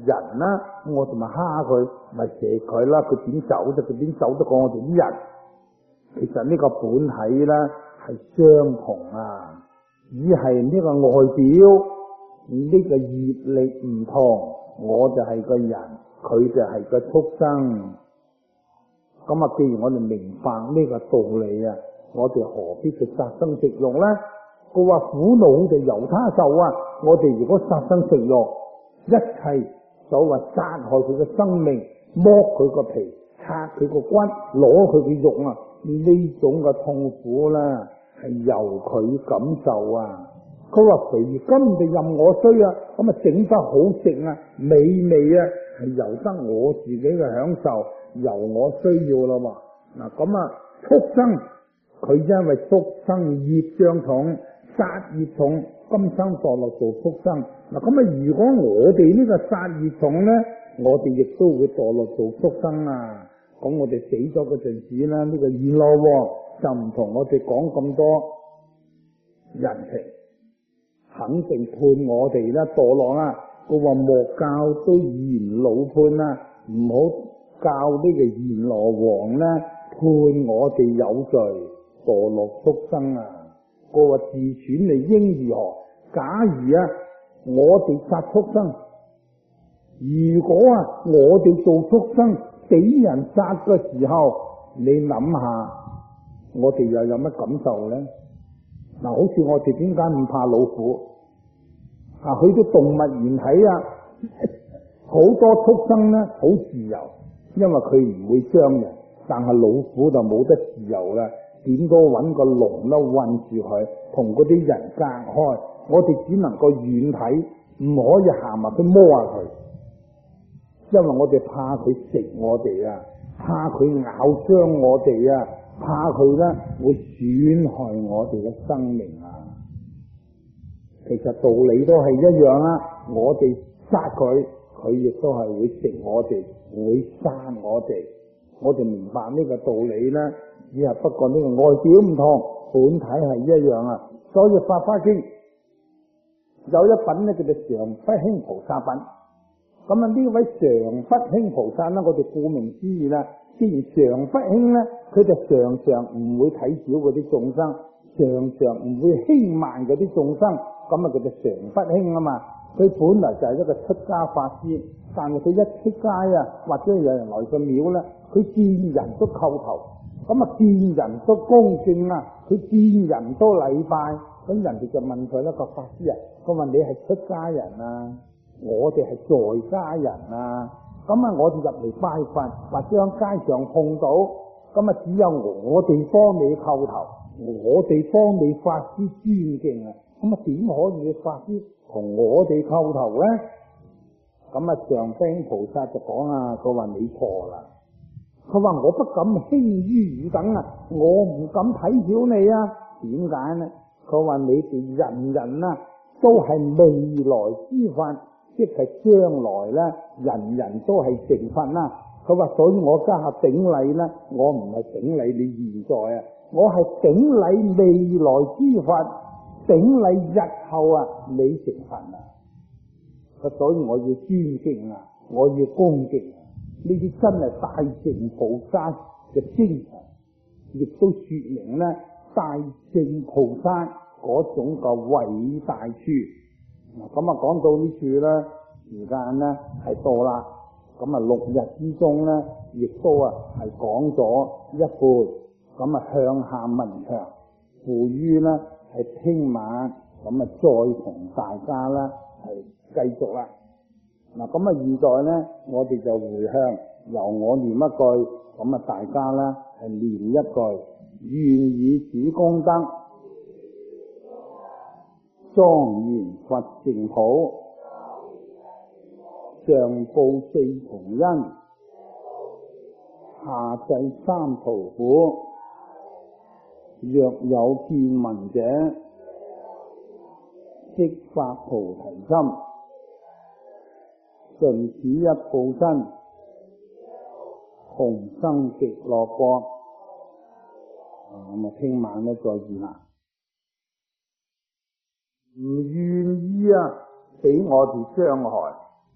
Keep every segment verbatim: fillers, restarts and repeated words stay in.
人啦，我哋咪蝦佢，咪射佢啦，佢點走啫？佢點走得過我哋啲人？其實呢個本體咧係相同啊，只係呢個外表呢個業力唔同，我就係個人，佢就係個畜生。咁啊，既然我哋明白呢個道理啊，我哋何必去殺生食肉咧？佢話苦惱就由他受啊！我哋如果殺生食肉，一切所謂殺害佢嘅生命，剝佢個皮，拆佢個骨，攞佢嘅肉啊，呢種嘅痛苦咧係由佢感受啊！佢話隨今就任我需啊，咁啊整得好食啊，美味啊，係由得我自己嘅享受，由我需要咯喎。嗱咁啊，畜生佢因為畜生業障重，殺業重，今生墮落做畜生。嗱咁啊，如果我哋呢個殺業重咧，我哋亦都會墮落做畜生啊。咁我哋死咗嗰陣時咧，呢個閻羅王就唔同我哋講咁多人情，肯定判我哋咧墮落啊。佢話莫教都閻老判啊，唔好教呢個閻羅王咧判我哋有罪墮落畜生啊。佢話自損你應如何？假如啊，我哋殺畜生，如果啊我哋做畜生俾人殺嘅時候，你諗下，我哋又有乜感受咧？嗱，好似我哋點解唔怕老虎？啊，去到動物園睇啊，好多畜生咧好自由，因為佢唔會傷人，但係老虎就冇得自由啦。點都揾個籠啦，困住佢，同嗰啲人隔開。我哋只能夠遠睇，唔可以行埋去摸下佢，因為我哋怕佢食我哋啊，怕佢咬傷我哋啊，怕佢咧會損害我哋嘅生命啊。其實道理都係一樣啦，我哋殺佢，佢亦都係會食我哋，會殺我哋。我哋明白呢個道理咧。只係不過呢個外表唔同，本體係一樣啊。所以《法華經》有一品咧叫做常不輕菩薩品。咁啊呢位常不輕菩薩咧，我哋顧名思義啦，既然常不輕咧，佢就常常唔會睇小嗰啲眾生，常常唔會輕慢嗰啲眾生，咁啊叫做常不輕啊嘛。佢本來就係一個出家法師，但係佢一出街啊，或者有人來個廟咧，佢見人都叩頭。咁啊，見人都恭敬啊，佢見人都禮拜，咁人哋就問佢一個法師啊，佢話你係出家人啊，我哋係在家人啊，咁啊，我哋入嚟拜佛或者喺街上碰到，咁啊，只有我哋幫你叩頭，我哋幫你法師尊敬啊，咁啊，點可以法師同我哋叩頭咧？咁啊，常不輕菩薩就講啊，佢話你錯啦。佢話我不敢輕於汝等啊，我唔敢睇小你啊。點解呢？佢話你哋人人啊都係未來之法，即係將來咧，人人都係成佛啦。佢話所以我家下頂禮咧，我唔係頂禮你現在啊，我係頂禮未來之法，頂禮日後啊你成佛啊。佢所以我要尊敬啊，我要恭敬啊。呢啲真係大乘菩薩嘅精神，亦都說明咧大乘菩薩嗰種嘅偉大處。嗱，咁啊講到呢處咧，時間咧係到啦。咁啊六日之中咧，亦都啊係講咗一半，咁啊向下文長，附於咧係聽晚，咁啊再同大家咧係繼續啦。嗱，咁啊，現在咧，我哋就回向，由我念一句，咁啊，大家咧係念一句，願以此功德，莊嚴佛淨土，上報四重恩，下濟三途苦。若有見聞者，悉發菩提心。盡此一報身，同生極樂國。咁啊，聽晚咧再見啦。唔願意啊，俾我哋傷害，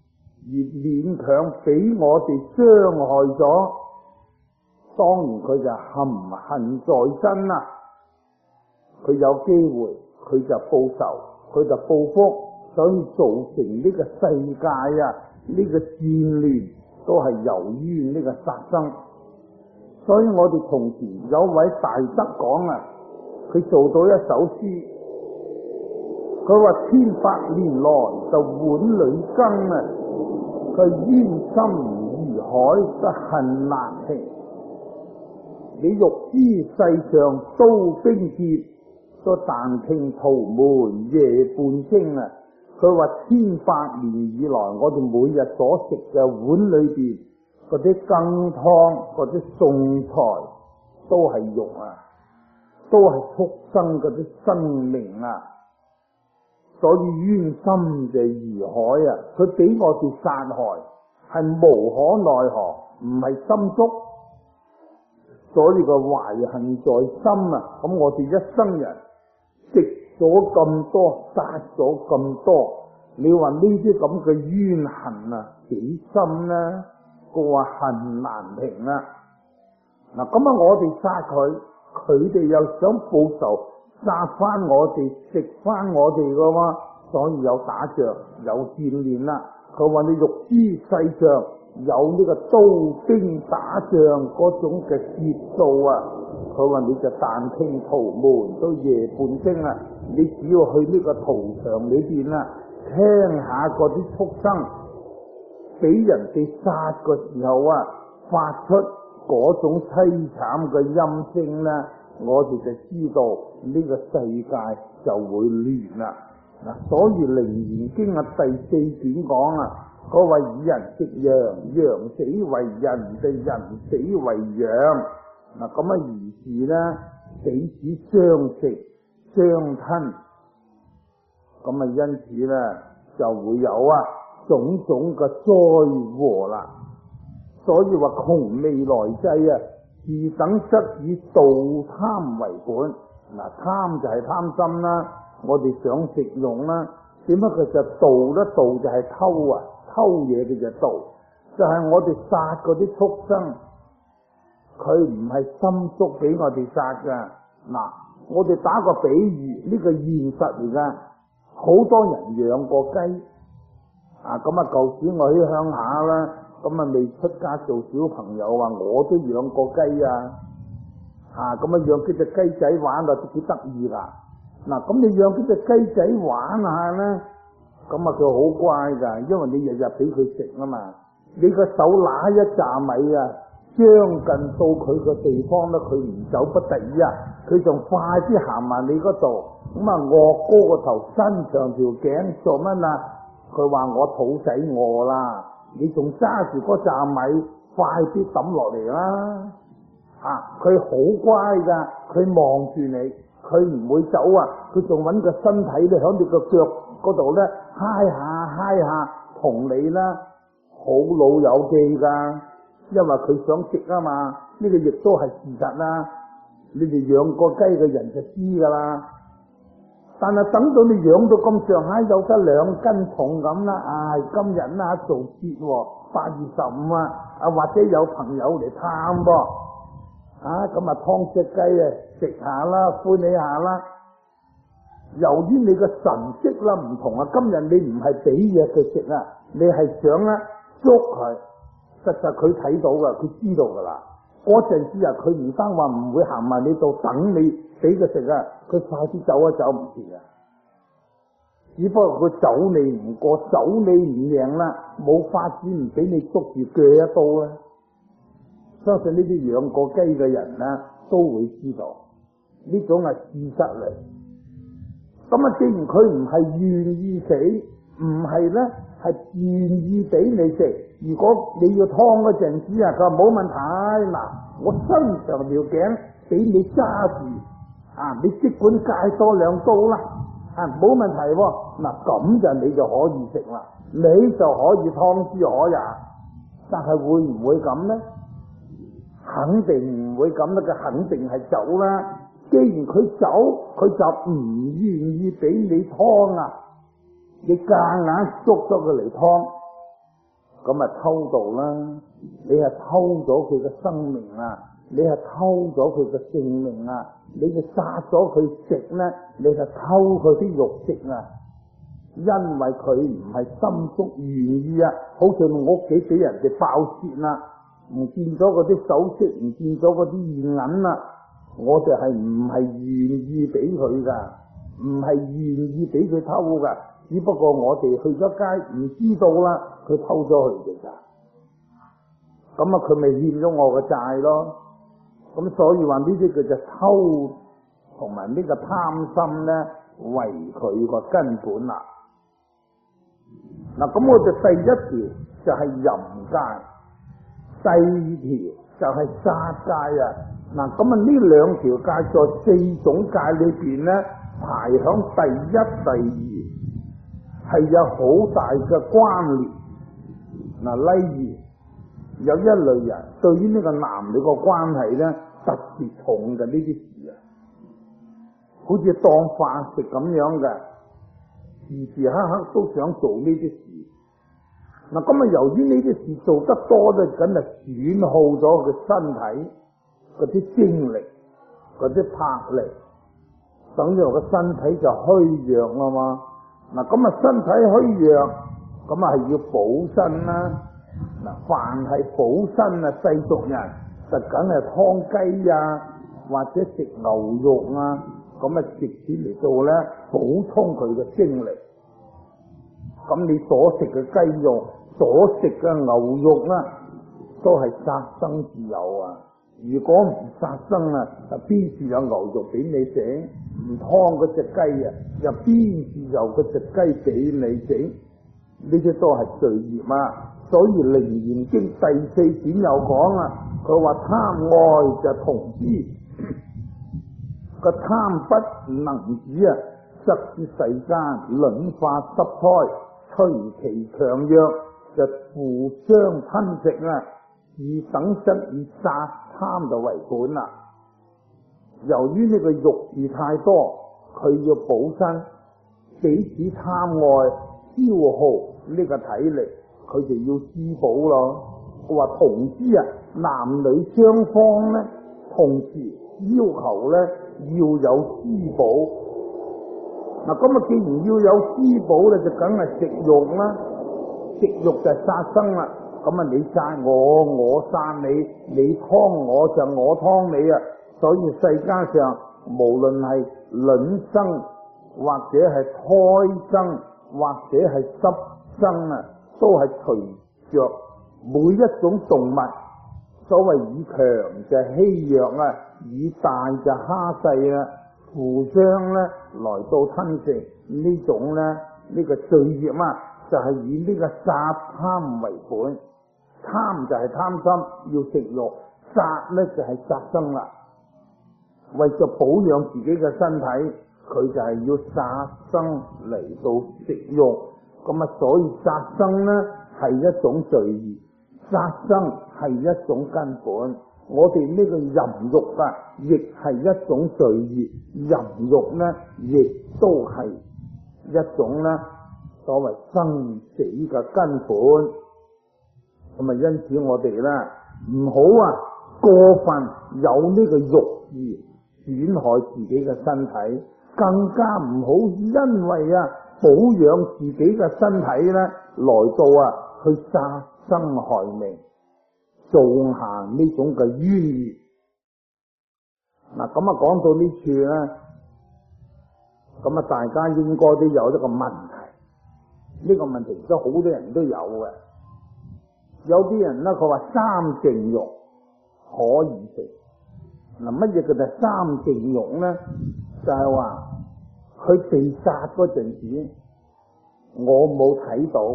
而勉強俾我哋傷害咗，當然佢就含恨在身啦。佢有機會，佢就報仇，佢就報復，所以造成呢個世界啊，呢個戰亂都係由於呢個殺生。所以我哋從前有位大德講啊，佢做到一首詩，佢話千百年來就碗裏羹啊，佢冤心如海得恨難平。你欲知世上刀兵劫，都但聽屠門夜半聲啊！佢話千百年以來，我哋每日所食嘅碗裏邊嗰啲羹湯、嗰啲餸菜，都係肉啊，都係畜生嗰啲生命啊！所以冤心就如海啊！佢俾我哋殺害，係無可奈何，唔係心足。所以個懷恨在心啊！咁我哋一生人食咗咁多，殺咗咁多，你話呢啲咁嘅冤恨啊，幾深呢？佢話恨難平啊！嗱，咁啊，我哋殺佢，佢哋又想報仇，殺翻我哋，食翻我哋噶嘛，所以有打仗，有戰亂啦。佢話你欲知世上有呢個刀兵打仗嗰種嘅節數啊，佢話你就但聽屠門都夜半聲啊，你只要去呢個屠場裏邊啦，聽下嗰啲畜生俾人哋殺嘅時候啊，發出嗰種淒慘嘅音聲咧，我哋就知道呢個世界就會亂啦。嗱，所以《楞嚴經》啊第四卷講啊，佢話以人食羊，羊死為人，就人死為羊。嗱，咁啊，於是咧彼此相食相吞，咁啊，因此咧就會有啊種種嘅災禍啦。所以話窮未來際啊，是等則以盜貪為本。嗱，貪就係貪心啦，我哋想食用啦，點解佢就盜咧？盜就係偷啊，偷嘢嘅就盜，就係、是、我哋殺嗰啲畜生，佢唔係心足俾我哋殺噶。嗱，我哋打個比喻，呢、這個現實嚟噶，好多人養過雞啊，咁啊舊時我喺鄉下啦。咁啊，未出家做小朋友啊，我都養過雞啊，吓咁啊，養幾隻雞仔玩啊，都幾得意噶。嗱，咁你養幾隻雞仔玩下咧，咁啊佢好乖噶，因為你日日俾佢食啊嘛。你個手拿一揸米啊，將近到佢個地方咧，佢唔走不得啊，佢仲快啲行埋你嗰度，咁啊臥高個頭，伸長條頸做乜啊？佢話我肚仔餓啦。你仲揸住嗰扎米，快啲抌落嚟啦！啊，佢好乖噶，佢望住你，佢唔會走啊！佢仲揾個身體咧響你個腳嗰度咧，揩下揩下，同你啦，好老友記噶，因為佢想食啊嘛，呢個亦都係事實啦。你哋養過雞嘅人就知噶啦。但係等到你養到咁上下，有得兩斤重咁啦，唉、哎，今日啊做節，八月十五啊，啊或者有朋友嚟探噃，啊咁啊劏隻雞啊食下啦，歡喜下啦。由於你個神識啦唔同啊，今日你唔係俾嘢佢食啊，你係想咧捉佢，實實佢睇到噶，佢知道噶啦。嗰陣時啊，佢唔單話唔會行埋你度等你俾佢食啊，佢快啲走啊，走唔切啊！只不過佢走你唔過，走你唔贏啦，冇法子唔俾你捉住鋸一刀啊！相信呢啲養過雞嘅人咧，都會知道呢種係事實嚟。咁啊，既然佢唔係願意死，唔係咧係願意俾你食。如果你要劏嗰陣時啊，佢話冇問題，嗱，我伸長條頸俾你揸住，啊，你即管戒多兩刀啦，啊，冇問題喎，嗱，咁就你就可以食啦，你就可以劏之可也。但係會唔會咁呢？肯定唔會咁啦，佢肯定係走啦。既然佢走，佢就唔願意俾你劏啊，你夾硬捉咗佢嚟劏。 咁啊偷盜啦，你係偷咗佢嘅生命啊，你係偷咗佢嘅性命啊，你就殺咗佢食咧，你就偷佢啲肉食啊，因為佢唔係心中願意啊，好似我屋企俾人哋爆竊啦，唔見咗嗰啲首飾，唔見咗嗰啲現銀啦，我哋係唔係願意俾佢噶，唔係願意俾佢偷噶。只不過我哋去咗街唔知道啦，佢偷咗佢哋咋，咁啊佢咪欠咗我個債咯。咁所以話呢啲叫做偷同埋呢個貪心咧，為佢個根本啦。嗱，咁我哋第一條就係淫戒，第二條就係殺戒啊。嗱，咁啊呢兩條戒在四種戒裏邊咧，排響第一、第二。係有好大嘅關聯。嗱，例如有一類人對於呢個男女個關係咧特別重嘅呢啲事啊，好似當飯食咁樣嘅，時時刻刻都想做呢啲事。嗱，咁啊由於呢啲事做得多咧，梗係損耗咗佢身體嗰啲精力、嗰啲魄力，等於個身體就虛弱啦嘛。嗱，咁啊身體虛弱，咁啊係要補身啦。嗱，凡係補身啊，世俗人就梗係湯雞啊，或者食牛肉啊，咁啊食起嚟做咧補充佢嘅精力。咁你所食嘅雞肉，所食嘅牛肉啦，都係殺生自有啊。如果唔殺生啊，就邊處有牛肉俾你食？唔劏嗰隻雞啊，又邊處有嗰隻雞俾你食？呢啲都係罪孽啊！所以《楞嚴經》第四典有講啊，佢話貪愛就同之，個貪不能止啊，則之世間卵化濕胎，隨其強弱就互相吞食啊！而等則以殺貪就為本啦。由於呢個欲事太多，佢要補身，彼此貪愛消耗呢個體力，佢就要施補咯。佢話同之啊，男女雙方咧，同時要求咧要有施補。嗱，咁啊，既然要有施補咧，就梗係食肉啦，食肉就係殺生啦。咁啊，你殺我，我殺你，你劏我就我劏你啊！所以世間上無論係卵生，或者係胎生，或者係濕生啊，都係隨着每一種動物，所謂以強就欺弱啊，以大就蝦細啊，互相咧來到吞食呢種咧呢、呢個罪孽啊，就係、是、以呢個殺貪為本。貪就係貪心，要食肉；殺咧就係殺生啦。為咗保養自己嘅身體，佢就係要殺生嚟到食肉。咁啊，所以殺生咧係一種罪孽，殺生係一種根本。我哋呢個淫欲啊，亦係一種罪孽。淫欲咧，亦都係一種咧所謂生死嘅根本。咁啊，因此我哋咧唔好啊過分有呢個欲意損害自己嘅身體，更加唔好因為啊保養自己嘅身體咧來到啊去殺生害命，種下呢種嘅冤孽。嗱，咁啊講到呢處咧，咁啊大家應該都有一個問題，呢個問題而家好多人都有嘅。有啲人咧，佢話三淨肉可以食。嗱，乜嘢叫做三淨肉咧？就係話佢被殺嗰陣時，我冇睇到。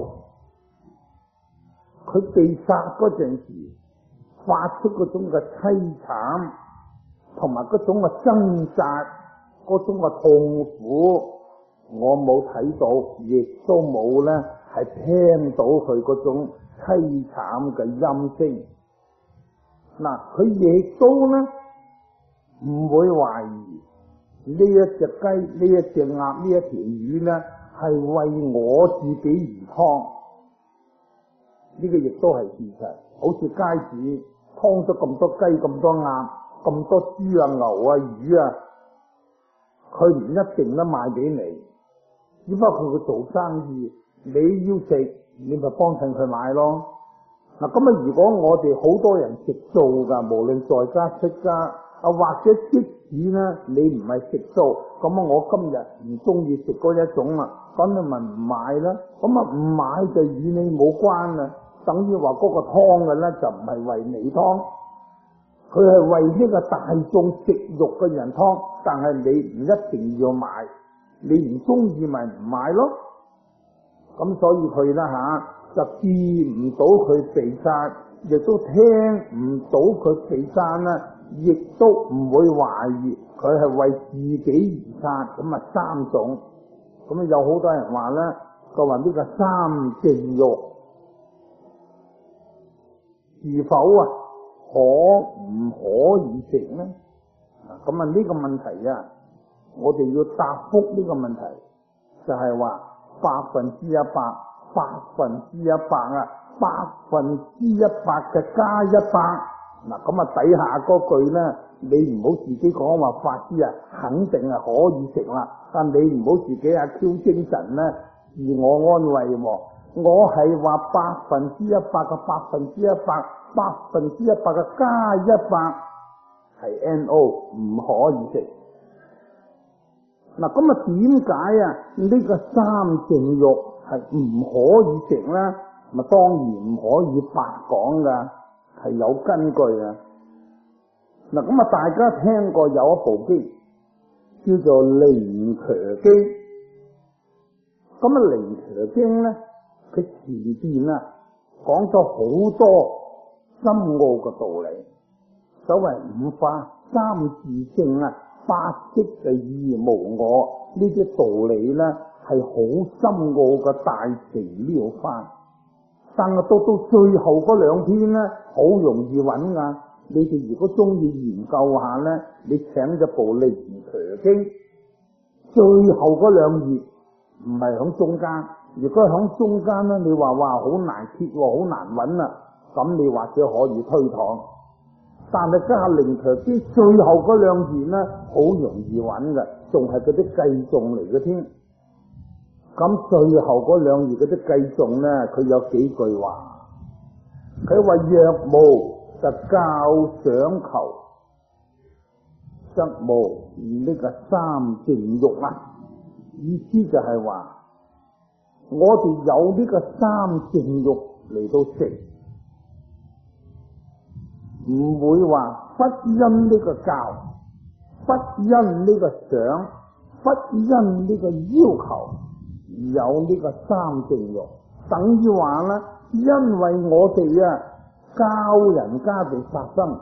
佢被殺嗰陣時，發出嗰種嘅淒慘，同埋嗰種嘅掙扎，嗰種嘅痛苦，我冇睇到，亦都冇咧係聽到佢嗰種淒慘嘅音聲。嗱，佢亦都咧唔會懷疑呢一隻雞、呢一隻鴨、呢一條魚咧係為我自己而劏， 呢個亦都係事實。好似街市劏咗咁多雞、咁多鴨、咁多豬啊、牛啊、魚啊，佢唔一定都賣俾你，只不過佢做生意，你要食你咪幫襯佢買咯。嗱，咁啊，如果我哋好多人食素噶，無論在家出家啊，或者即使咧你唔係食素，咁啊，我今日唔中意食嗰一種啦，咁你咪唔買啦。咁啊，唔買就與你冇關啦，等於話嗰個湯嘅咧就唔係為你湯，佢係為呢個大眾食肉嘅人湯，但係你唔一定要買，你唔中意咪唔買咯。咁所以佢啦吓。就見唔到佢被殺，亦都聽唔到佢被殺啦，亦都唔會懷疑佢係為自己而殺。咁啊三種，咁有好多人話咧，佢話呢個三淨肉是否啊可唔可以食咧？咁啊呢個問題啊，我哋要答覆呢個問題，就係話百分之一百。百分之一百啊，百分之一百嘅加一百，嗱咁啊底下嗰句咧，你唔好自己講話法師啊，肯定係可以食啦，但你唔好自己啊 Q 精神咧，自我安慰喎。我係話百分之一百嘅百分之一百，百分之一百嘅加一百係 N O 唔可以食。嗱咁啊點解啊呢個三淨肉係唔可以食咧？咪當然唔可以白講噶，係有根據啊。嗱咁啊，大家聽過有一部經叫做《靈馱經》，咁啊《靈馱經》咧，佢前邊啊講咗好多深奧嘅道理，所謂五法、三自性啊、八識嘅義無我呢啲道理咧。係好深奧嘅大乘妙法，但係到到最後嗰兩篇咧，好容易揾噶。你哋如果中意研究下咧，你請咗部《靈馱經》，最後嗰兩頁唔係響中間。如果響中間咧，你話哇好難揭，好難揾啊，咁你或者可以推搪。但係家下《靈馱經》最後嗰兩頁咧，好容易揾嘅，仲係嗰啲計頌嚟嘅添。咁最後嗰兩頁嗰啲計頌咧，佢有幾句話，佢話若無就教想求，則無呢個三淨肉啊。意思就係話，我哋有呢個三淨肉嚟到食，唔會話不因呢個教，不因呢個想，不因呢個要求。有呢個三淨肉，等於話咧，因為我哋啊教人家哋殺生，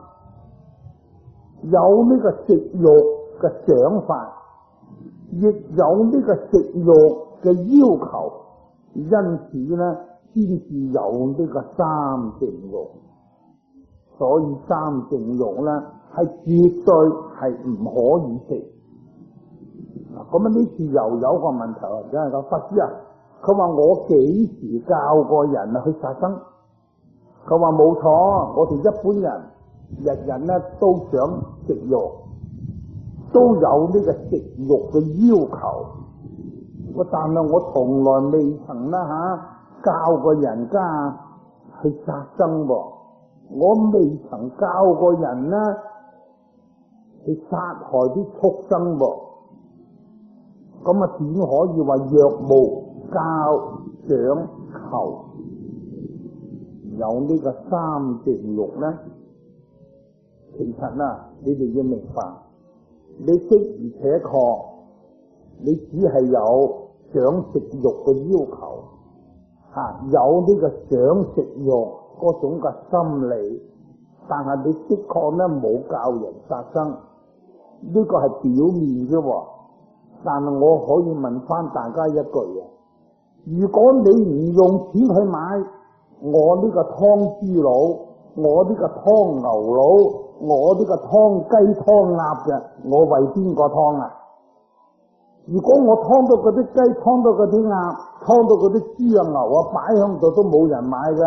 有呢個食肉嘅想法，亦有呢個食肉嘅要求，因此咧先至有呢個三淨肉。所以三淨肉咧係絕對係唔可以食。咁啊！呢次又有個問題啊，真係個法師啊，佢話我幾時教過人啊去殺生？佢話冇錯，我哋一般人日日咧都想食肉，都有呢個食肉嘅要求。我但係我從來未曾啦吓教過人家去殺生喎，我未曾教過人啦去殺害啲畜生喎。咁啊，點可以話若無教想求有呢個三淨肉咧？其實啊，你哋要明白，你的而且確，你只係有想食肉嘅要求，吓、啊、有呢個想食肉嗰種嘅心理，但係你的確咧冇教人殺生，呢、這個係表面啫。但係我可以問翻大家一句啊，如果你唔用錢去買我呢個湯豬腦，我呢個湯牛腦，我呢個湯雞湯鴨嘅，我為邊個湯啊？如果我湯到嗰啲雞，湯到嗰啲鴨，湯到嗰啲豬啊牛啊擺響度都冇人買嘅，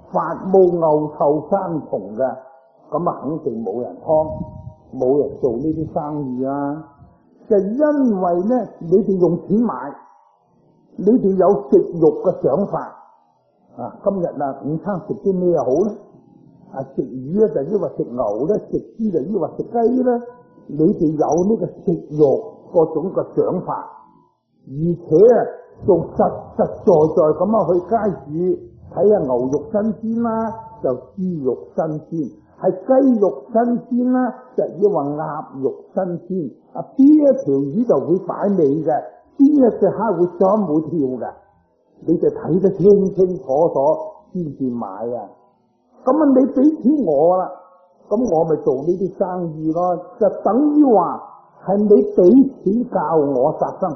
發冇牛臭生蟲嘅，咁啊肯定冇人劏，冇人做呢啲生意啊！就因為咧，你哋用錢買，你哋有食肉嘅想法啊！今日啊，午餐食啲咩好咧？啊，食魚咧就抑或食牛咧，食豬就抑或食雞咧？你哋有呢個食肉嗰種嘅想法，而且啊，仲實實在在咁樣去街市睇下牛肉新鮮啦，就豬肉新鮮。係雞肉新鮮啦，就抑或鴨肉新鮮。啊，邊一條魚就會擺尾嘅，邊一隻蝦會裝會跳嘅，你就睇得清清楚楚先至買啊！咁啊，你俾錢我啦，咁我咪做呢啲生意咯，就等於話係你俾錢教我殺生。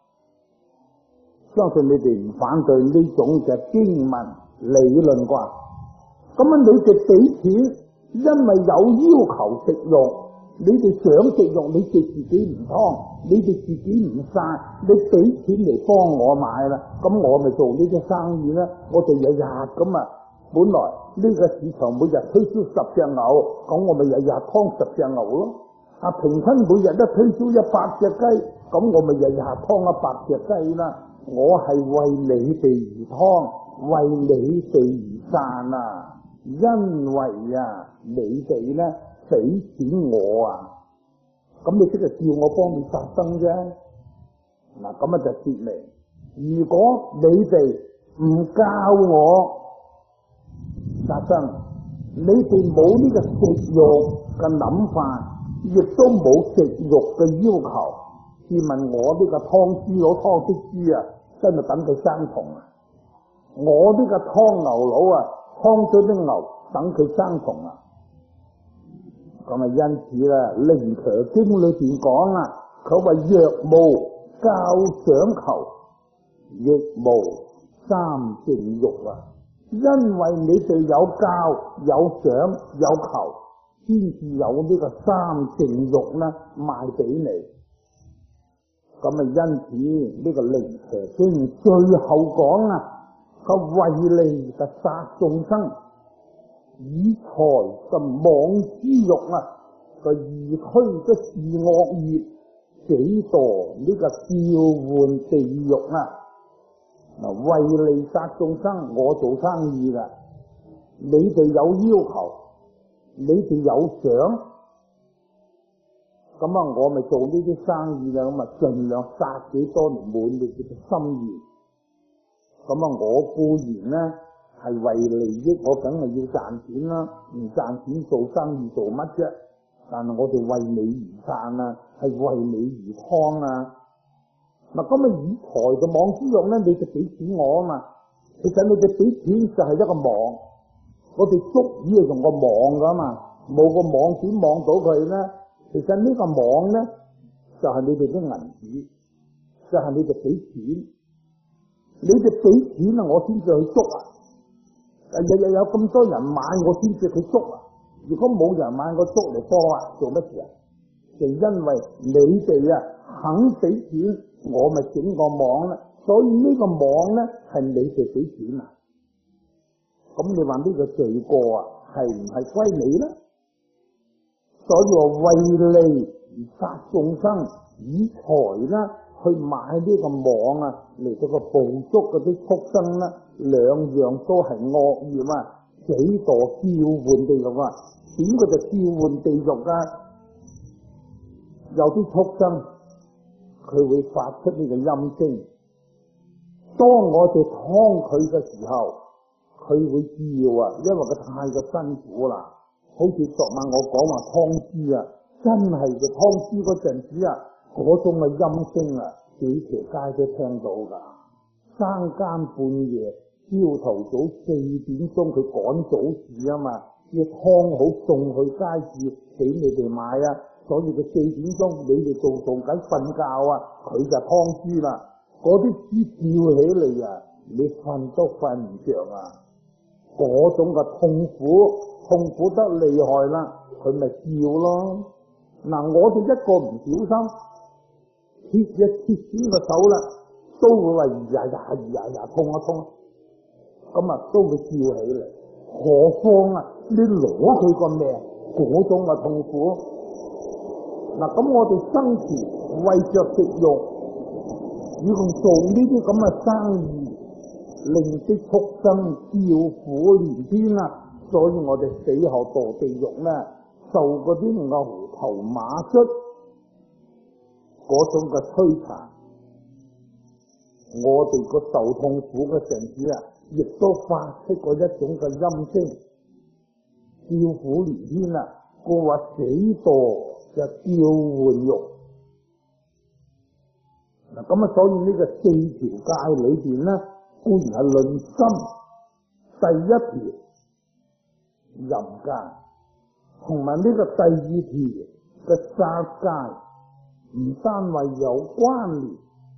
相信你哋唔反對呢種嘅經文理論啩？咁啊，你哋俾錢。因為有要求食肉，你哋想食肉，你哋自己唔劏，你哋自己唔殺，你俾錢嚟幫我買啦，咁我咪做呢啲生意啦。我哋日日咁啊，本來呢個市場每日推銷十隻牛，咁我咪日日劏十隻牛咯。啊，平均每日都推銷一百隻雞，咁我咪日日劏一百隻雞啦。我係為你哋而劏，為你哋而散啊！因為啊，你哋咧俾錢我啊，咁你即係叫我幫你殺生啫。嗱，咁啊就説明，如果你哋唔教我殺生，你哋冇呢個食肉嘅諗法，亦都冇食肉嘅要求，試問我呢個劏豬佬劏啲豬啊，真係等佢生蟲啊！我呢個劏牛佬啊，劏咗啲牛，等佢生蟲啊！咁啊，因此咧，《靈馱經》裏邊講啦，佢話若無教想求，亦無三淨欲啊！因為你哋有教、有想、有求，先至有呢個三淨欲咧賣俾你。咁啊，因此呢、這個《靈馱經》最後講啊，佢為利就殺眾生，以財就妄之欲啊，個二推即是惡業，幾墮呢個召喚地獄啊！嗱，為利殺眾生，我做生意噶，你哋有要求，你哋有想，咁啊，我咪做呢啲生意啦，咁啊，盡量殺幾多嚟滿你哋嘅心意。咁啊，我固然咧係為利益，我梗係要賺錢啦，唔賺錢做生意做乜啫？但係我哋為你而賺啊，係為你而劏啊。嗱，咁啊，以財嘅妄之欲咧，你就俾錢我啊嘛。其實你哋俾錢就係一個網，我哋捉魚係用個網噶嘛，冇個網點網到佢咧？其實呢個網咧就係、是、你哋啲銀紙，就係、是、你哋俾錢，你哋俾錢啊，我先至去捉啊。日日有咁多人買，我先至去捉啊。如果冇人買，我捉嚟多啊，做乜事啊？就因為你哋啊肯俾錢，我咪整個網啦。所以呢個網咧係你哋俾錢啊。咁你話呢個罪過啊，係唔係歸你咧？所以話為利而殺眾生，以財啦去買呢個網啊，嚟到個捕捉嗰啲畜生啦，兩樣都係惡業啊，幾墮召喚地獄啊！點佢就召喚地獄啊？有啲畜生佢會發出呢個音聲，當我哋劏佢嘅時候，佢會叫啊，因為佢太過辛苦啦。好似昨晚我講話劏豬啊，真係佢劏豬嗰陣時啊，嗰種嘅音聲啊，幾條街都聽到噶。三更半夜，朝頭早四點鐘，佢趕早市啊嘛，要劏好送去街市俾你哋買啊。所以佢四點鐘你哋做做緊瞓覺啊，佢就劏豬啦。嗰啲豬叫起嚟啊，你瞓都瞓唔着啊！嗰種嘅痛苦，痛苦得厲害啦，佢咪叫咯。嗱，我哋一個唔小心，切一切損個手啦，都會話呀呀呀呀痛啊痛啊，咁啊都會叫起嚟。 何況啊，你攞佢個命嗰種嘅痛苦。嗱，咁我哋生前為着食肉，如果做呢啲咁嘅生意，令啲畜生叫苦連天啊！所以我哋死後墮地獄咧，受嗰啲牛頭馬卒嗰種嘅摧殘，我哋個受痛苦嘅陣時啊，亦都發出過一種嘅音聲，叫苦連天啊！個話死墮就叫喚肉。嗱，咁啊，所以呢個四條戒裏邊咧，固然係論心，第一條淫戒，同埋呢個第二條嘅殺戒，唔單為有關聯，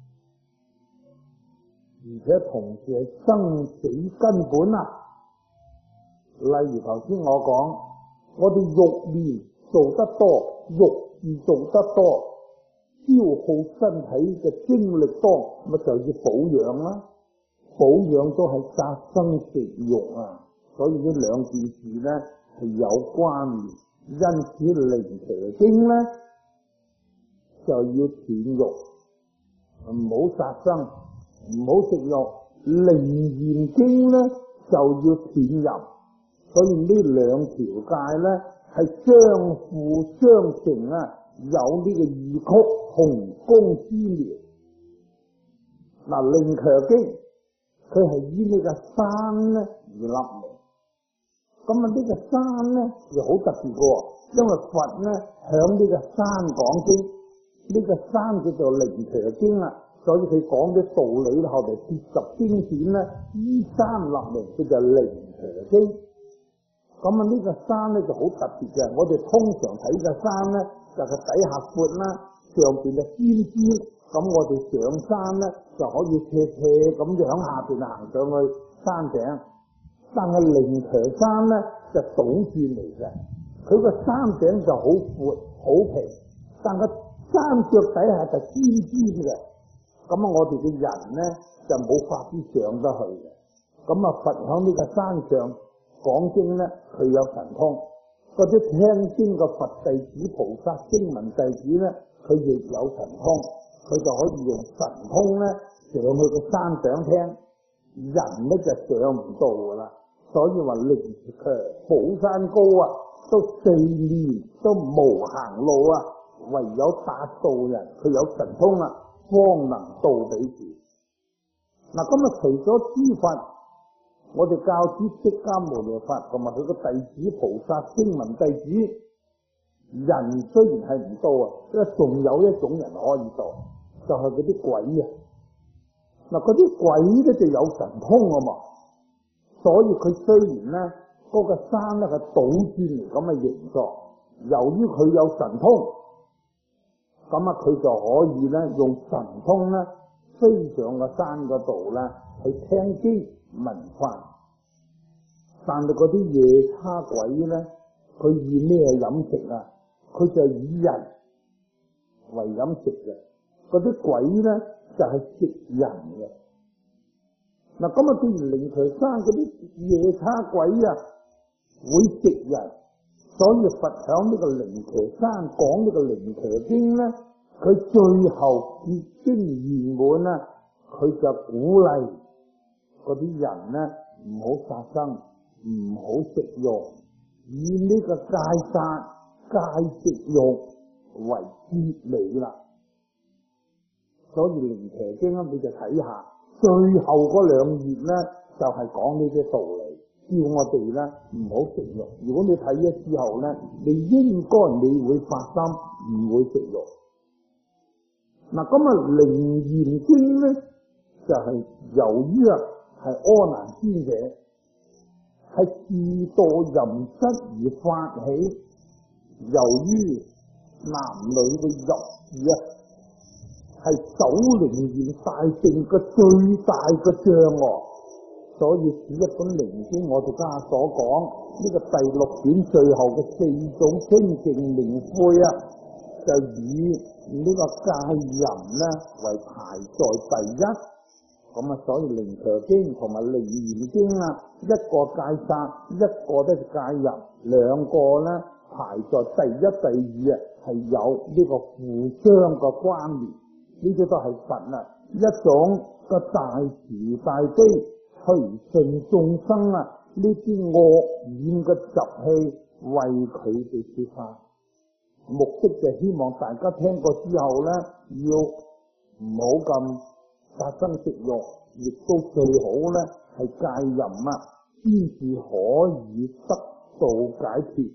而且同時係生死根本啊！例如頭先我講，我哋肉面做得多，肉事做得多，消耗身體嘅精力多，咪就要保養啦。保養都係殺生食肉啊！所以呢兩件事咧係有關聯，因此《靈蛇經》咧就要斷肉，唔好殺生，唔好食肉。《靈驗經》咧就要斷淫，所以呢兩條戒咧係相輔相成啊，有呢個異曲同工之妙。嗱，《靈蛇經》佢係以呢個山咧而立名。咁啊，呢個山咧又好特別嘅，因為佛咧響呢個山講經，呢、這個山叫做靈蛇經啦，所以佢講啲道理後嚟結集經典咧，依山立名，佢就靈蛇經。咁啊，呢個山咧就好特別嘅，我哋通常睇嘅山咧就係、是、底下闊啦，上邊就尖尖，咁我哋上山咧就可以斜斜咁樣響下邊行上去山頂。但係靈蛇山咧就倒轉嚟嘅，佢個山頂就好闊好平，但係山腳底下就尖尖嘅，咁啊我哋嘅人咧就冇法子上得去嘅。咁啊佛響呢個山上講經咧，佢有神通，嗰啲聽經嘅佛弟子、菩薩、聲聞弟子咧，佢亦有神通，佢就可以用神通咧上去個山頂聽。人咧就上唔到噶啦，所以話靈強寶山高啊，都四面都無行路啊，唯有達道人佢有神通啦，方能到彼處。嗱，咁啊除咗諸佛，我哋教主釋迦牟尼佛同埋佢個弟子菩薩聲聞弟子，人雖然係唔到啊，因為仲有一種人可以到，就係嗰啲鬼啊。嗱，嗰啲鬼咧就有神通啊嘛，所以佢雖然咧嗰個山咧係倒轉嚟咁嘅形狀，由於佢有神通，咁啊佢就可以咧用神通咧飛上個山嗰度咧去聽經聞法。但係嗰啲夜叉鬼咧，佢以咩飲食啊？佢就以人為飲食嘅。嗰啲鬼咧就係、是、食人嘅。嗱，咁啊，既然靈蛇山嗰啲夜叉鬼啊會食人，所以佛響呢個靈蛇山講呢個靈蛇經咧，佢最後結經圓滿啦，佢就鼓勵嗰啲人咧唔好殺生，唔好食肉，以呢個戒殺戒食肉為結尾啦。所以靈蛇經咧，你就睇下最後嗰兩頁咧，就係講呢啲道理，叫我哋咧唔好食肉。如果你睇咗之後咧，你應該你會發心唔會食肉。嗱，咁啊靈驗經咧就係、是、由於啊係阿難尊者係自墮淫室而發起，由於男女嘅入事啊係守靈驗大定嘅最大嘅障礙，所以此一本靈經我哋家所講呢、這個第六卷最後嘅四種清淨明悔啊，就以呢個戒淫咧為排在第一， 咁啊，所以靈馱經同埋靈驗經啊，一個戒殺，一個咧戒入，兩個咧排在第一、第二啊，係有呢個互相嘅關聯。呢啲都係佛啊，一種個大慈大悲，隨順眾生啊，呢啲惡染嘅習氣為佢哋説法，目的就希望大家聽過之後咧，要唔好咁殺生食肉，亦都最好咧係戒淫啊，先至可以得到解脫。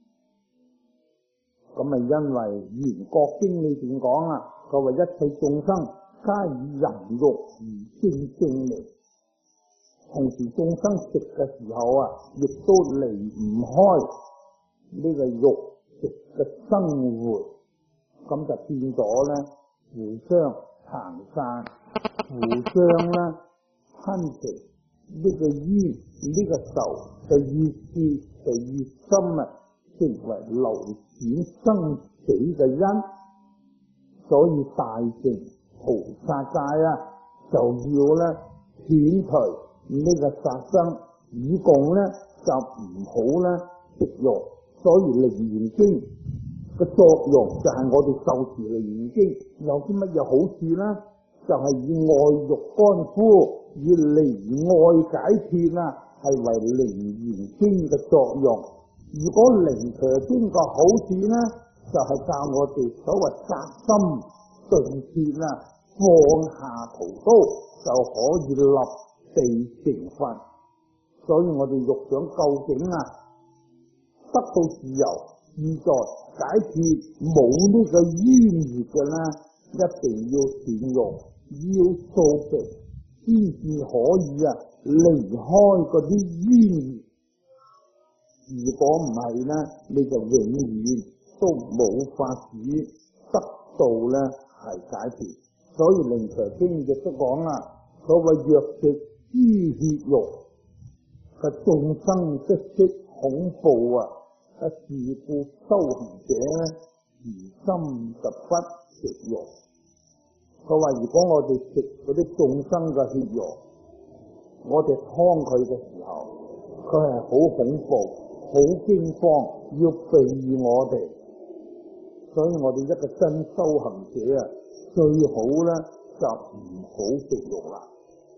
咁啊，因為《圓覺經》裏邊講啊，佢話一切眾生皆以淫欲而精精嚟，同時眾生食嘅時候啊，亦都離唔開呢個肉食嘅生活，咁就變咗咧互相殘殺，互相咧吞食呢個冤呢個仇嘅意思就越深啊，成為流轉生死嘅因。所以大乘菩薩戒啊，就要咧斷除呢個殺生，以共咧就唔好咧食肉。所以靈驗經嘅作用就係我哋受持靈驗經有啲乜嘢好處咧？就係、是、以愛欲乾枯，以離愛解脫啊，係為靈驗經嘅作用。如果靈馱經嘅好處咧，就係、是、教我哋所謂殺心頓歇啊，放下屠刀就可以立地成佛。所以我哋欲想究竟啊，得到自由自在解脫，冇呢個冤孽嘅咧，一定要斷欲，要掃除，先至可以啊離開嗰啲冤孽。如果唔係咧，你就永遠都冇法子得到咧係解脫。所以靈馱經亦都講啦，所謂若食豬血肉嘅眾生即識恐怖啊！啊，是故修行者如心就不食肉。佢話如果我哋食嗰啲眾生嘅血肉，我哋劏佢嘅時候，佢係好恐怖、好驚慌，要避我哋。所以我哋一個真修行者啊，最好咧就唔好食肉啦。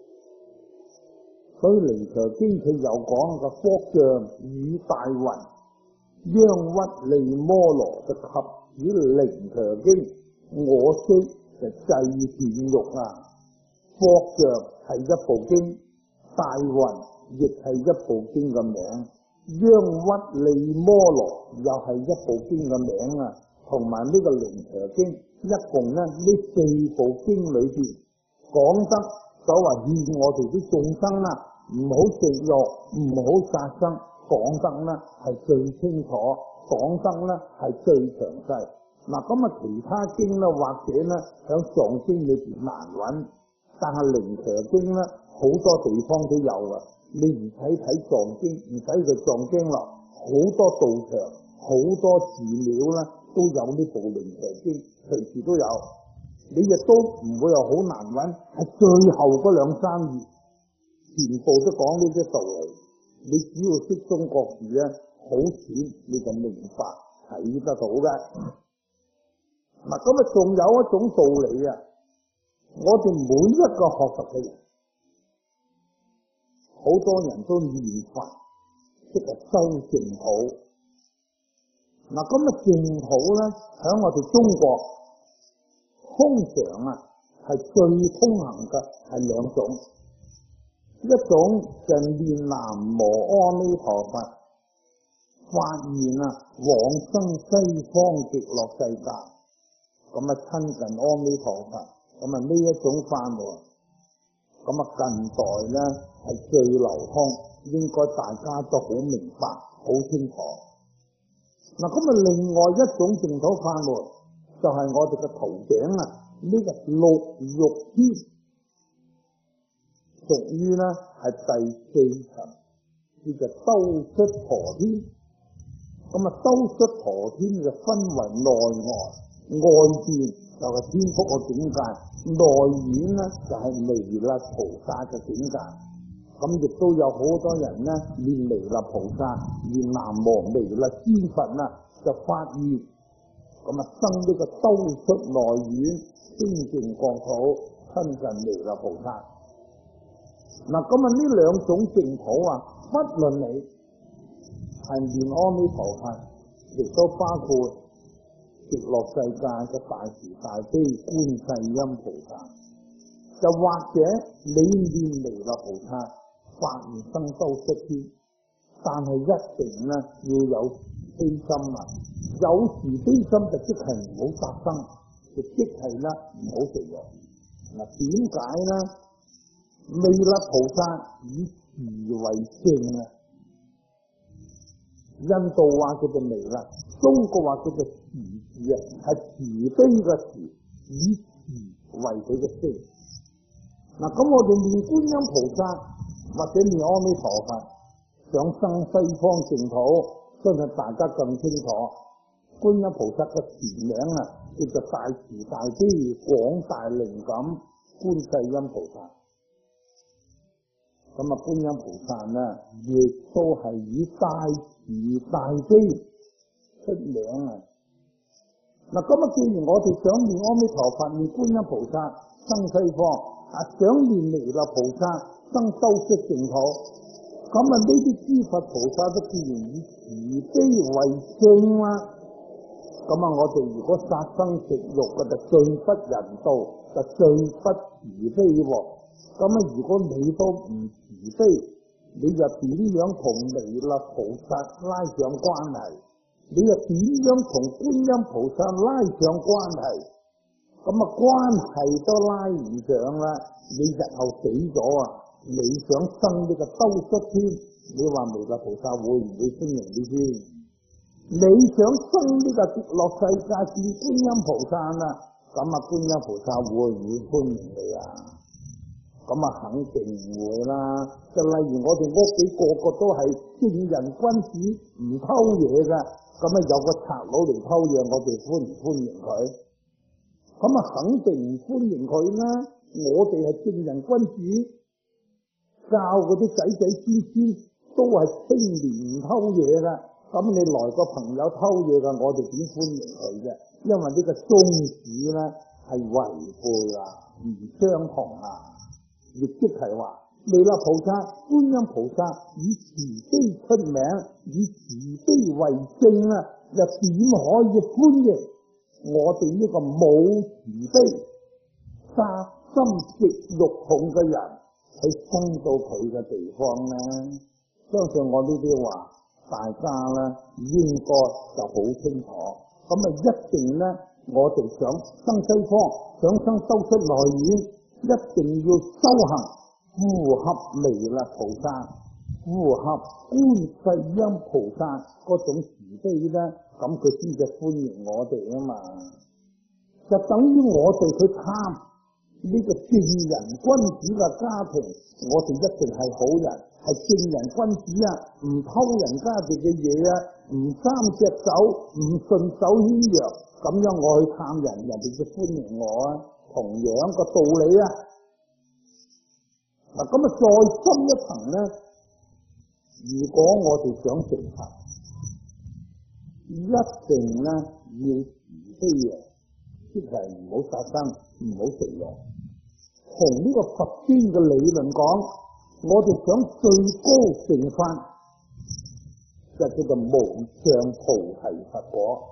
所以靈馱經佢有講個福像與大雲。央屈利摩羅嘅及此靈馱經，我識就制斷肉啊。霍像係一部經，大雲亦係一部經嘅名，央屈利摩羅又係一部經嘅名啊。同埋呢個靈馱經，一共咧呢四部經裏邊講得所謂勸我哋啲眾生啦，唔好食肉，唔好殺生。講得咧係最清楚，講得咧係最詳細。嗱，咁啊其他經咧或者咧響藏經裏邊難揾，但係靈馱經咧好多地方都有啊。你唔使睇藏經，唔使去藏經咯，好多道場、好多寺廟咧都有呢部靈馱經，隨時都有。你亦都唔會又好難揾，係最後嗰兩三頁，全部都講呢啲道理。你只要識中國字咧，好淺你就明白睇得到嘅。嗱，咁啊仲有一種道理啊，我哋每一個學佛嘅人，好多人都念佛，即係修淨土。嗱，咁啊淨土咧，喺我哋中國通常啊係最通行嘅係兩種。一種就念南無阿彌陀佛，發願啊往生西方極樂世界，咁啊親近阿彌陀佛，咁啊呢一種法門，咁啊近代咧係最流通，應該大家都好明白、好清楚。嗱，咁啊另外一種淨土法門，就係、是、我哋嘅頭頂啊呢、這個六欲天。屬於咧係第四層，叫做兜率陀天。咁啊，兜率陀天就分為內外， 外邊就係天福嘅境界，內院咧就係彌勒菩薩嘅境界。咁亦都有好多人咧念彌勒菩薩，念南無彌勒尊佛啦，就發願咁啊生呢個兜率內院，清淨國土，親近彌勒菩薩。嗱，咁啊呢兩種淨土啊，不論你係念阿彌陀佛，亦都包括極樂世界嘅大慈大悲觀世音菩薩，就或者你念彌勒菩薩發願生兜率天，但係一定咧要有悲心啊！有時悲心就即係唔好殺生，就即係咧唔好食肉。嗱，點解咧？彌勒菩薩以慈為性啊！印度話叫做彌勒，中國話叫做慈字啊，係慈悲嘅慈，以慈為佢嘅性。嗱，咁我哋念觀音菩薩或者念阿彌陀佛，想生西方淨土，相信大家更清楚。觀音菩薩嘅全名啊，叫做大慈大悲廣大靈感觀世音菩薩。咁啊，觀音菩薩呢，亦都係以大慈大悲出名啊！嗱，咁啊，既然我哋想念阿彌陀佛、念觀音菩薩生西方，啊，想念彌勒菩薩生兜率淨土，咁啊，呢啲諸佛菩薩都自然以慈悲為性啦。咁啊，我哋如果殺生食肉嘅就最不人道，就最不慈悲喎。咁啊，如果你都唔慈悲，你就點樣同彌勒菩薩拉上關係？你又點樣同觀音菩薩拉上關係？咁啊，關係都拉唔上啦。你日後死咗啊，你想生呢個兜率天，你話彌勒菩薩會唔會歡迎你先？你想生呢個極樂世界見觀音菩薩啊，咁啊，觀音菩薩會唔會歡迎你啊？咁啊，肯定唔會啦。就例如我哋屋企個個都係正人君子，唔偷嘢噶。咁啊，有個賊佬嚟偷嘢，我哋歡唔歡迎佢？咁啊，肯定唔歡迎佢啦。我哋係正人君子，教嗰啲仔仔孫孫都係清廉唔偷嘢噶。咁你來個朋友偷嘢噶，我哋點歡迎佢啫？因為呢個宗旨咧係違背啊，唔相同啊。亦即係話，彌勒菩薩、觀音菩薩以慈悲出名，以慈悲為性啊，又點可以歡迎我哋呢個冇慈悲、殺心食肉痛嘅人去生到佢嘅地方呢？相信我呢啲話，大家咧應該就好清楚。咁啊，一定咧，我哋想生西方，想生兜率內院，一定要修行符合彌勒菩薩、符合觀世音菩薩嗰種慈悲咧，咁佢先至歡迎我哋啊嘛。就等於我哋去探呢個正人君子嘅家庭，我哋一定係好人，係正人君子啊，唔偷人家哋嘅嘢啊，唔三隻手，唔順手牽羊，咁樣我去探人，人哋就歡迎我啊。同樣個道理啊，嗱，咁啊再深一層咧，如果我哋想成佛，一定咧要慈悲嘅，即係唔好殺生，唔好食肉。從呢個佛經嘅理論講，我哋想最高成佛，就叫做無上菩提佛果。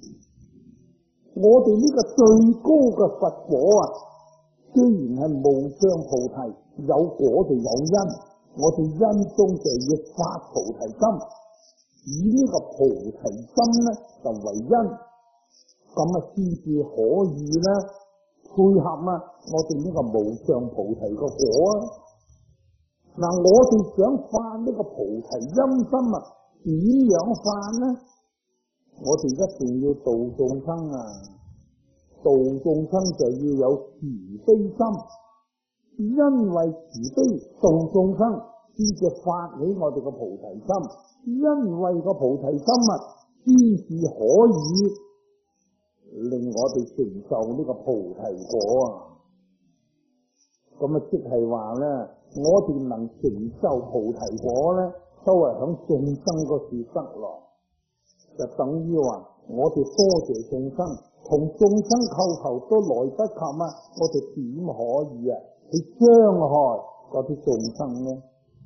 我哋呢個最高嘅佛果啊，雖然係無上菩提，有果就有因，我哋因中就要發菩提心，以呢個菩提心咧就為因，咁啊先至可以咧配合啊我哋呢個無上菩提嘅果啊。嗱，我哋想發呢個菩提陰心啊，點樣發呢？我哋一定要度眾生啊！度眾生就要有慈悲心，因為慈悲度眾生，先至發起我哋個菩提心。因為個菩提心啊，先至可以令我哋承受呢個菩提果啊。咁啊，即係話咧，我哋能承受菩提果咧，都係響眾生嗰處得樂，就等於話我哋多謝眾生，同眾生叩頭都來不及啊！我哋點可以啊去傷害嗰啲眾生呢？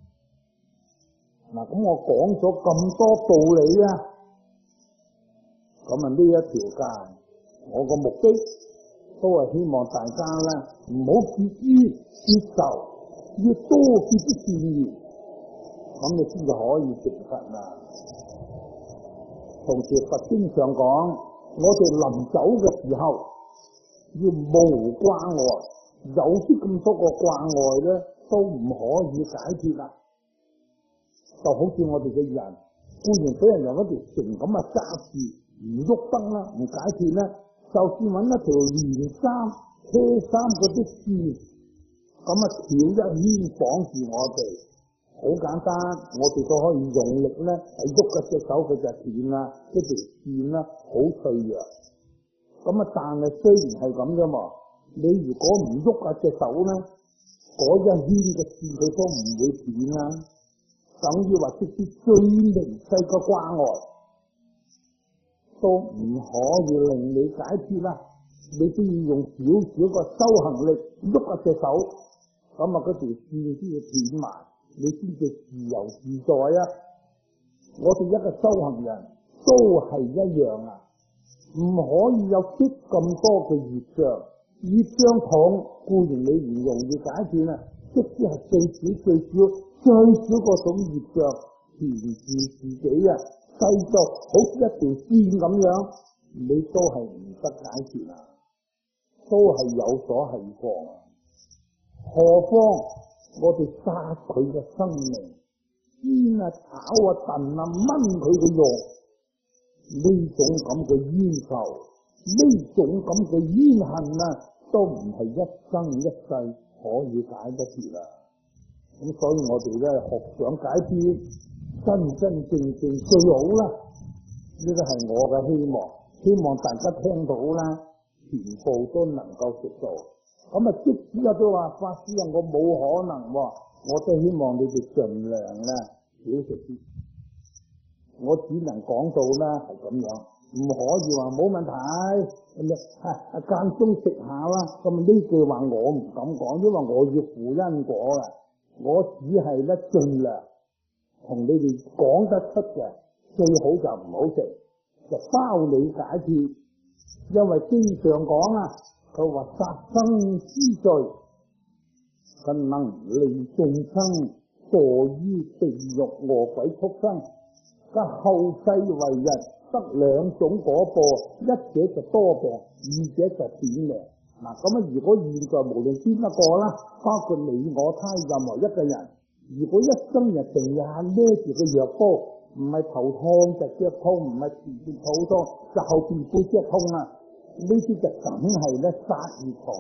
嗱，咁我講咗咁多道理啊，咁啊呢一條街，我個目的都係希望大家咧唔好結於結仇，要多結啲善緣，咁你先至可以成佛啊！同時佛經上講，我哋臨走嘅時候要無掛礙，有啲咁多個掛礙咧都唔可以解決啦。就好似我哋嘅人，固然俾人由一條繩咁啊揸住唔喐得啦，唔解決咧，就算揾一條連衫、車衫嗰啲線，咁啊條一牽綁住我哋。好簡單，我哋都可以用力咧，係喐一隻手佢就斷啦，一條線啦，好脆弱。咁啊，但係雖然係咁啫嘛，你如果唔喐啊隻手咧，嗰一牽嘅線佢都唔會斷啦。等於話即使最微細嘅掛礙，都唔可以令你解決啦。你都要用少少個修行力喐一隻手，咁啊嗰條線先至斷埋。你先至自由自在啊！我哋一個修行人都係一樣啊，唔可以有積咁多嘅業障。業障重固然你唔容易解決啊，即使係最少最少最少嗰種業障，纏住自己啊，製作好似一條線咁樣，你都係唔得解決啊，都係有所係況啊。何況我哋殺佢嘅生命，煎啊炒啊燉啊炆佢嘅肉，呢種咁嘅冤仇，呢種咁嘅冤恨啊，都唔係一生一世可以解得脫啦。咁所以我哋咧學想解決，真真正正最好啦。呢個係我嘅希望，希望大家聽到啦，全部都能夠食到。咁啊，即使有都話法師啊，我冇可能喎，我都希望你哋盡量咧少食啲。我只能講到啦，係咁樣，唔可以話冇問題，啊間中食下啦。咁呢句話我唔敢講，因為我要負因果啦。我只係咧盡量同你哋講得出嘅，最好就唔好食，就包你解決。因為經常講啊。佢話殺生之罪，更能令眾生墮於地獄餓鬼畜生。家後世為人得兩種果報，一者就多病，二者就短命。嗱，咁啊，如果現在無論邊一個啦，包括你我他任何一個人，如果一生人成日孭住個藥煲，唔係頭痛就腳痛，唔係前邊肚痛就後邊背脊痛啊！呢啲就梗係咧殺業重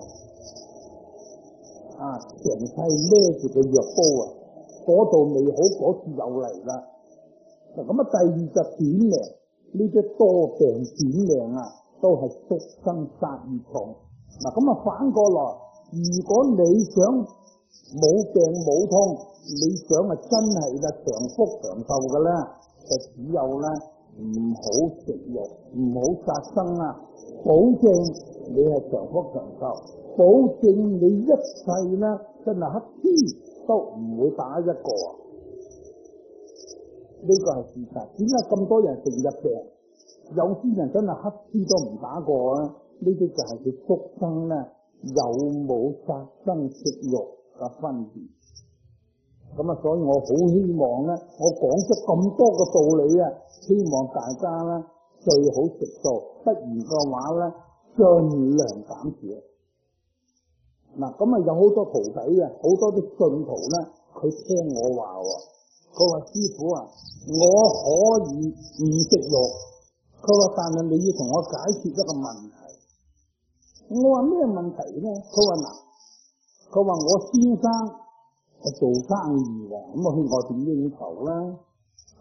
啊！成世孭住個藥煲啊，嗰度未好，嗰次又嚟啦。嗱，咁啊，第二就短命，呢啲多病短命啊，都係畜生殺業重。嗱，咁啊反過來，如果你想冇病冇痛，你想啊真係嘅長福長壽嘅咧，就只有咧唔好食肉，唔好殺生啊！保證你係長福長壽，保證你一世咧真係乞嗤都唔會打一個啊！呢、這個係事實。點解咁多人成日病？有啲人真係乞嗤都唔打過啊！呢啲就係佢畜生咧有冇殺生食肉嘅分別。咁啊，所以我好希望咧，我講咗咁多個道理啊，希望大家咧最好食到，不如嘅話咧盡量減少。嗱，咁啊有好多徒弟啊，好多啲信徒咧，佢聽我話喎，佢話師傅啊，我可以唔食肉，佢話但係你要同我解決一個問題。我話咩問題咧？佢話嗱，佢話我先生係做生意嘅，咁啊去外邊應酬啦。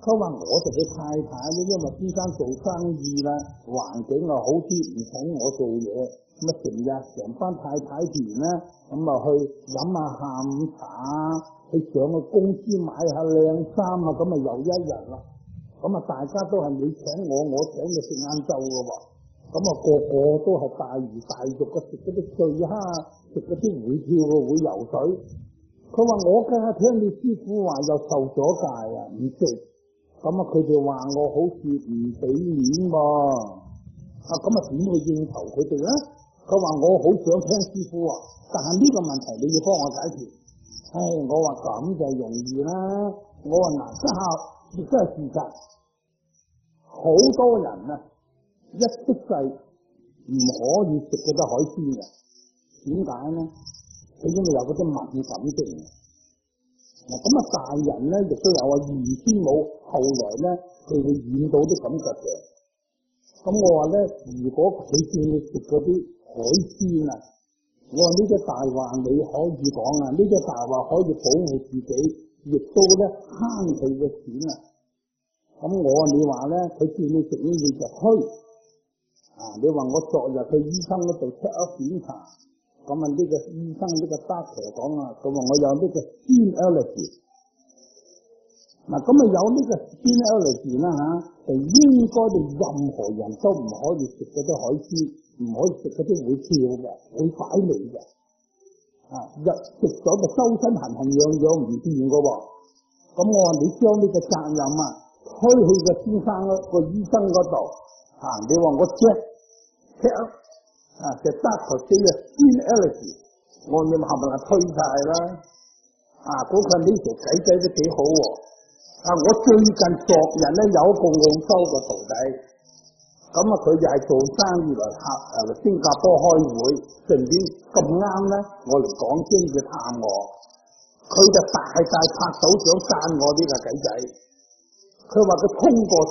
佢話我就佢太太咧，因為先生做生意啦，環境啊好啲，唔請我做嘢，咁啊成日成班太太團咧，咁啊去飲下下午茶，去上個公司買下靚衫啊，咁啊又一日啦。咁啊大家都係你請我，我請你食晏晝嘅喎，咁啊個個都係大魚大肉嘅，食嗰啲醉蝦，食嗰啲會跳嘅會游水。佢話我梗係聽你師傅話又受咗戒啊，唔食。咁啊，佢哋話我好似唔俾面喎，啊咁啊點去應酬佢哋咧？佢話我好想聽師傅啊，但係呢個問題你要幫我解決。唉，我話咁就容易啦。我話嗱，家下亦都係事實，好多人啊一出世唔可以食嗰啲海鮮嘅，點解咧？佢因為有嗰啲敏感症。嗱咁啊，大人咧亦都有啊，二先冇，後來咧佢會染到啲咁嘅病。咁我話咧，如果佢叫你食嗰啲海鮮啊，我話呢啲大話你可以講啊，呢啲大話可以保護自己，亦都咧慳佢嘅錢啊。咁我話你話咧，佢叫你食呢你就虛啊！你話我昨日去醫生嗰度 check up 檢查。咁啊！呢個醫生呢個 doctor 講啊，佢話我有呢個 skin allergy。嗱，咁啊有呢個 skin allergy 啦嚇，就應該你任何人都唔可以食嗰啲海鮮，唔可以食嗰啲會跳嘅、會擺味嘅。啊，一食咗就周身痕痕癢癢唔掂嘅喎。咁我話你將呢個責任啊推去個先生個醫生嗰度，啊，你話我 check check up。啊！就得頭先嘅 skin allergy， 我哋冚唪唥推晒啦。啊，嗰個呢條計計都幾好喎。啊，我最近昨日咧有一個澳洲嘅徒弟，咁啊佢就係做生意嚟客誒新加坡開會，順便咁啱咧，我嚟廣州嘅探我，佢就大大拍手掌讚我呢個計仔，佢話佢通過